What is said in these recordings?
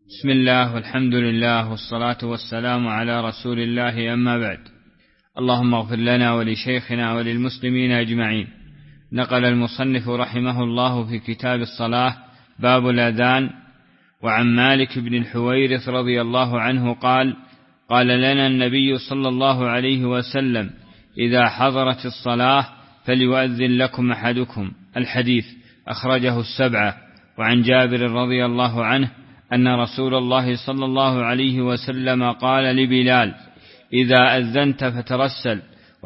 بسم الله والحمد لله والصلاة والسلام على رسول الله، أما بعد. اللهم اغفر لنا ولشيخنا وللمسلمين أجمعين. نقل المصنف رحمه الله في كتاب الصلاة باب الأذان: وعن مالك بن الحويرث رضي الله عنه قال: قال لنا النبي صلى الله عليه وسلم: إذا حضرت الصلاة فليؤذن لكم أحدكم. الحديث أخرجه السبعة. وعن جابر رضي الله عنه أن رسول الله صلى الله عليه وسلم قال لبلال: إذا أذنت فترسل،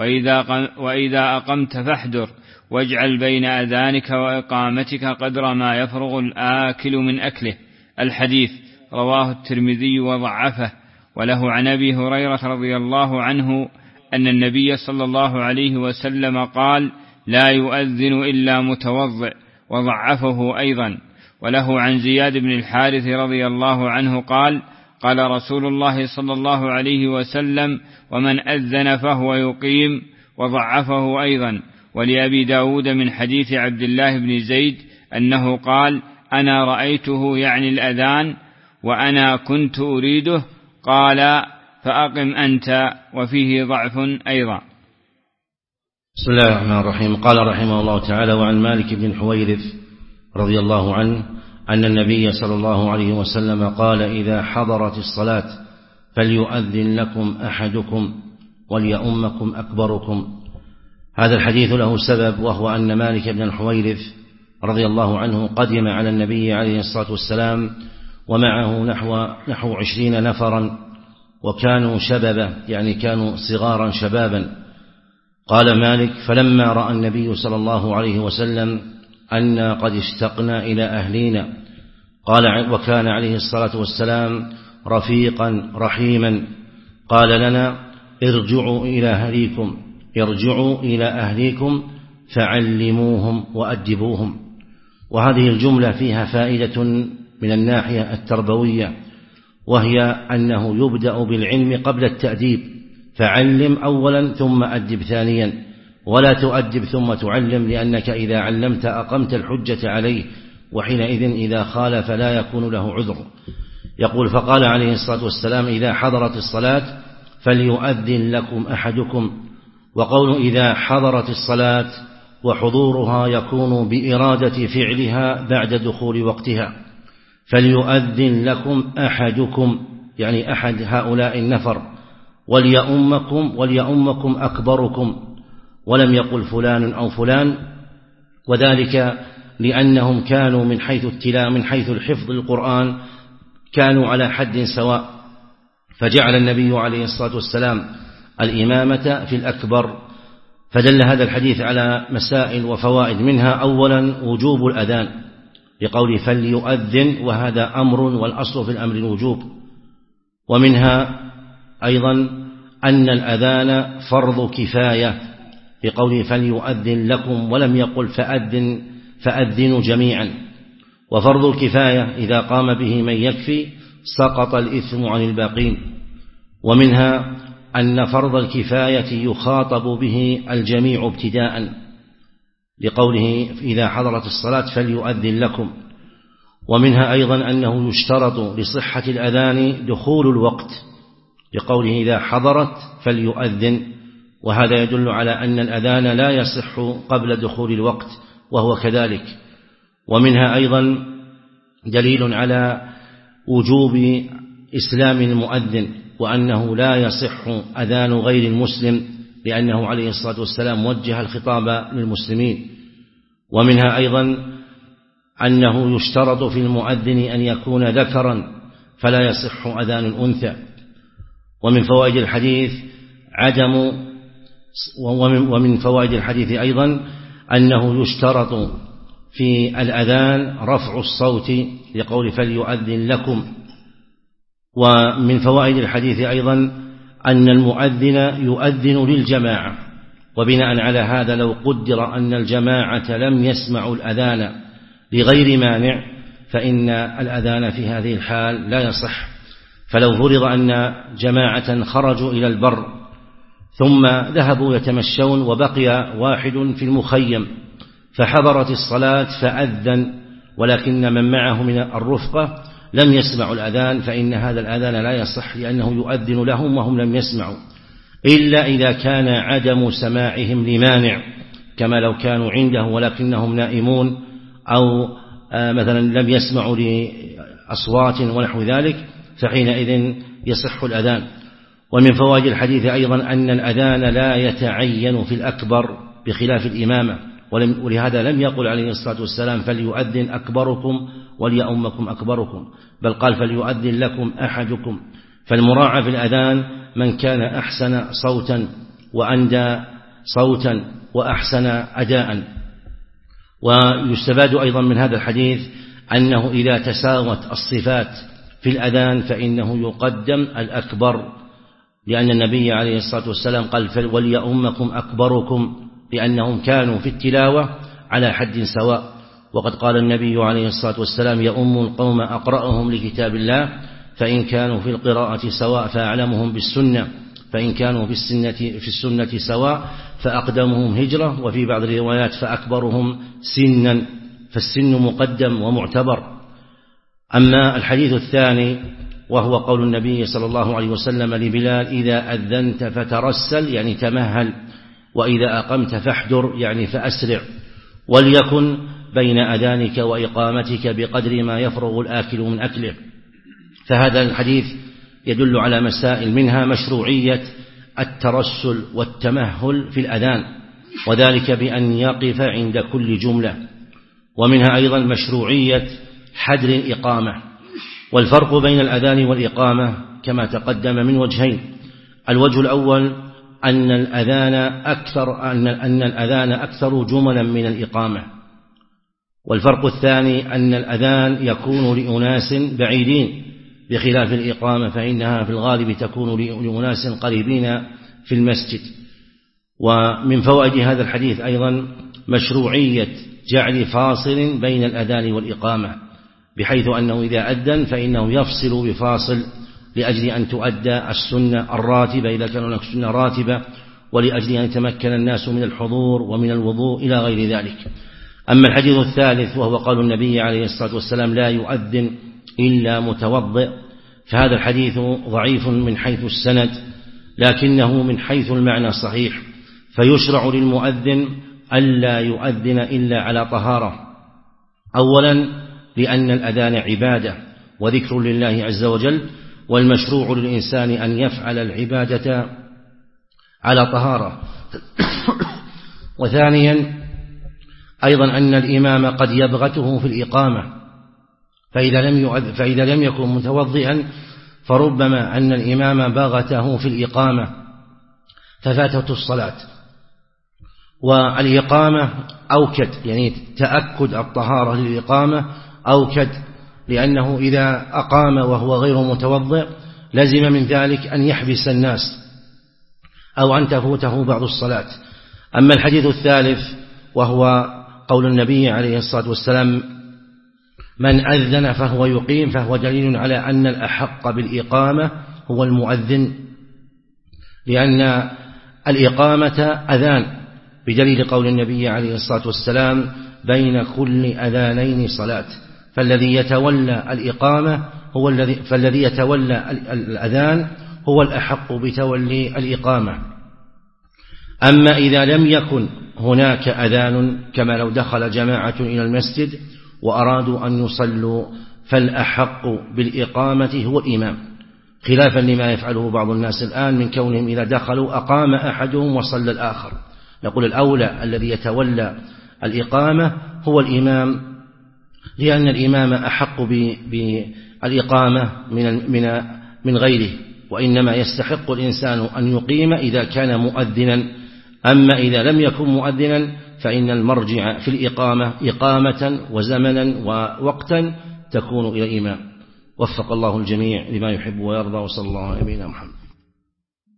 وإذا أقمت فاحدر، واجعل بين أذانك وإقامتك قدر ما يفرغ الآكل من أكله. الحديث رواه الترمذي وضعفه. وله عن أبي هريرة رضي الله عنه أن النبي صلى الله عليه وسلم قال: لا يؤذن إلا متوضئ، وضعفه أيضا. وله عن زياد بن الحارث رضي الله عنه قال: قال رسول الله صلى الله عليه وسلم: ومن أذن فهو يقيم، وضعفه أيضا. ولأبي داود من حديث عبد الله بن زيد أنه قال: أنا رأيته يعني الأذان وأنا كنت أريده، قال: فأقم أنت. وفيه ضعف أيضا. بسم الله الرحمن الرحيم. قال رحمه الله تعالى: وعن مالك بن الحويرث رضي الله عنه أن النبي صلى الله عليه وسلم قال: إذا حضرت الصلاة فليؤذن لكم أحدكم وليؤمكم أكبركم. هذا الحديث له سبب، وهو أن مالك بن الحويرث رضي الله عنه قدم على النبي عليه الصلاة والسلام ومعه نحو 20 نفرا، وكانوا شبابا، يعني كانوا صغارا شبابا. قال مالك: فلما رأى النبي صلى الله عليه وسلم أن قد اشتقنا إلى أهلينا، قال: وكان عليه الصلاة والسلام رفيقا رحيما، قال لنا: ارجعوا إلى أهليكم فعلموهم وأدبوهم. وهذه الجملة فيها فائدة من الناحية التربوية، وهي أنه يبدأ بالعلم قبل التأديب، فعلم أولا ثم أدب ثانيا، ولا تؤدب ثم تعلم، لأنك إذا علمت أقمت الحجة عليه، وحينئذ إذا خالف لا يكون له عذر. يقول: فقال عليه الصلاة والسلام: إذا حضرت الصلاة فليؤذن لكم أحدكم. وقول إذا حضرت الصلاة وحضورها يكون بإرادة فعلها بعد دخول وقتها. فليؤذن لكم أحدكم يعني أحد هؤلاء النفر، وليؤمكم أكبركم، ولم يقل فلان أو فلان، وذلك لأنهم كانوا من حيث الحفظ القرآن كانوا على حد سواء، فجعل النبي عليه الصلاة والسلام الإمامة في الأكبر. فدل هذا الحديث على مسائل وفوائد، منها أولا وجوب الأذان بقول فليؤذن، وهذا أمر، والأصل في الأمر الوجوب. ومنها أيضا أن الأذان فرض كفاية بقوله فليؤذن لكم، ولم يقل فأذنوا جميعا. وفرض الكفاية إذا قام به من يكفي سقط الإثم عن الباقين. ومنها أن فرض الكفاية يخاطب به الجميع ابتداء لقوله إذا حضرت الصلاة فليؤذن لكم. ومنها أيضا أنه يشترط لصحة الأذان دخول الوقت لقوله إذا حضرت فليؤذن، وهذا يدل على أن الأذان لا يصح قبل دخول الوقت، وهو كذلك. ومنها أيضا دليل على وجوب إسلام المؤذن، وأنه لا يصح أذان غير المسلم، لأنه عليه الصلاة والسلام وجه الخطاب للمسلمين. ومنها أيضا أنه يشترط في المؤذن أن يكون ذكرا، فلا يصح أذان الأنثى. ومن فوائد الحديث أيضا أنه يشترط في الأذان رفع الصوت لقول فليؤذن لكم. ومن فوائد الحديث أيضا أن المؤذن يؤذن للجماعة، وبناء على هذا لو قدر أن الجماعة لم يسمعوا الأذان لغير مانع فإن الأذان في هذه الحال لا يصح. فلو فرض أن جماعة خرجوا إلى البر ثم ذهبوا يتمشون وبقي واحد في المخيم، فحضرت الصلاة فأذن، ولكن من معه من الرفقة لم يسمعوا الأذان فإن هذا الأذان لا يصح، لأنه يؤذن لهم وهم لم يسمعوا، إلا إذا كان عدم سماعهم لمانع، كما لو كانوا عنده ولكنهم نائمون، أو مثلا لم يسمعوا لأصوات ونحو ذلك، فحينئذ يصح الأذان. ومن فوائد الحديث أيضا أن الأذان لا يتعين في الأكبر بخلاف الإمامة، ولهذا لم يقل عليه الصلاة والسلام فليؤذن أكبركم وليؤمكم أكبركم، بل قال فليؤذن لكم أحدكم. فالمراعى في الأذان من كان أحسن صوتا وأندى صوتا وأحسن أداء. ويستفاد أيضا من هذا الحديث أنه إذا تساوت الصفات في الأذان فإنه يقدم الأكبر، لأن النبي عليه الصلاة والسلام قال وليؤمكم أكبركم، لأنهم كانوا في التلاوة على حد سواء. وقد قال النبي عليه الصلاة والسلام يؤم القوم أقرأهم لكتاب الله، فإن كانوا في القراءة سواء فأعلمهم بالسنة، فإن كانوا في السنة سواء فأقدمهم هجرة، وفي بعض الروايات فأكبرهم سنا، فالسن مقدم ومعتبر. أما الحديث الثاني وهو قول النبي صلى الله عليه وسلم لبلال إذا أذنت فترسل يعني تمهل، وإذا أقمت فاحذر يعني فأسرع، وليكن بين أذانك وإقامتك بقدر ما يفرغ الآكل من أكله. فهذا الحديث يدل على مسائل، منها مشروعية الترسل والتمهل في الأذان، وذلك بأن يقف عند كل جملة، ومنها أيضا مشروعية حدر الإقامة. والفرق بين الأذان والإقامة كما تقدم من وجهين: الوجه الأول أن الأذان أكثر جملا من الإقامة، والفرق الثاني أن الأذان يكون لأناس بعيدين بخلاف الإقامة، فإنها في الغالب تكون لأناس قريبين في المسجد. ومن فوائد هذا الحديث أيضا مشروعية جعل فاصل بين الأذان والإقامة، بحيث أنه إذا أذن فإنه يفصل بفاصل لأجل أن تؤدى السنة الراتبة إذا كان هناك سنة راتبة، ولأجل أن يتمكن الناس من الحضور ومن الوضوء إلى غير ذلك. أما الحديث الثالث وهو قول النبي عليه الصلاة والسلام لا يؤذن إلا متوضئ، فهذا الحديث ضعيف من حيث السند، لكنه من حيث المعنى صحيح، فيشرع للمؤذن ألا يؤذن إلا على طهارة، أولا لأن الأذان عبادة وذكر لله عز وجل، والمشروع للإنسان أن يفعل العبادة على طهارة. وثانيا أيضا أن الإمام قد يبغته في الإقامة، فإذا لم يكن متوضئا فربما أن الإمام بغته في الإقامة ففاتته الصلاة. والإقامة أوكد، يعني تأكد الطهارة للإقامة أوكد، لأنه إذا أقام وهو غير متوضئ لزم من ذلك أن يحبس الناس أو أن تفوته بعض الصلاة. أما الحديث الثالث وهو قول النبي عليه الصلاة والسلام من أذن فهو يقيم، فهو دليل على أن الأحق بالإقامة هو المؤذن، لأن الإقامة أذان، بدليل قول النبي عليه الصلاة والسلام بين كل أذانين صلاة، فالذي يتولى الإقامة فالذي يتولى الأذان هو الأحق بتولي الإقامة. أما إذا لم يكن هناك أذان كما لو دخل جماعة إلى المسجد وأرادوا أن يصلوا فالأحق بالإقامة هو الإمام، خلافا لما يفعله بعض الناس الآن من كونهم إذا دخلوا أقام أحدهم وصلى الآخر. نقول الأولى الذي يتولى الإقامة هو الإمام، لأن الإمام أحق بالإقامة من غيره، وإنما يستحق الإنسان أن يقيم إذا كان مؤذنا. أما إذا لم يكن مؤذنا فإن المرجع في الإقامة إقامة وزمنا ووقتا تكون إلى الإمام. وفق الله الجميع لما يحب ويرضى، وصلى الله على نبينا محمد.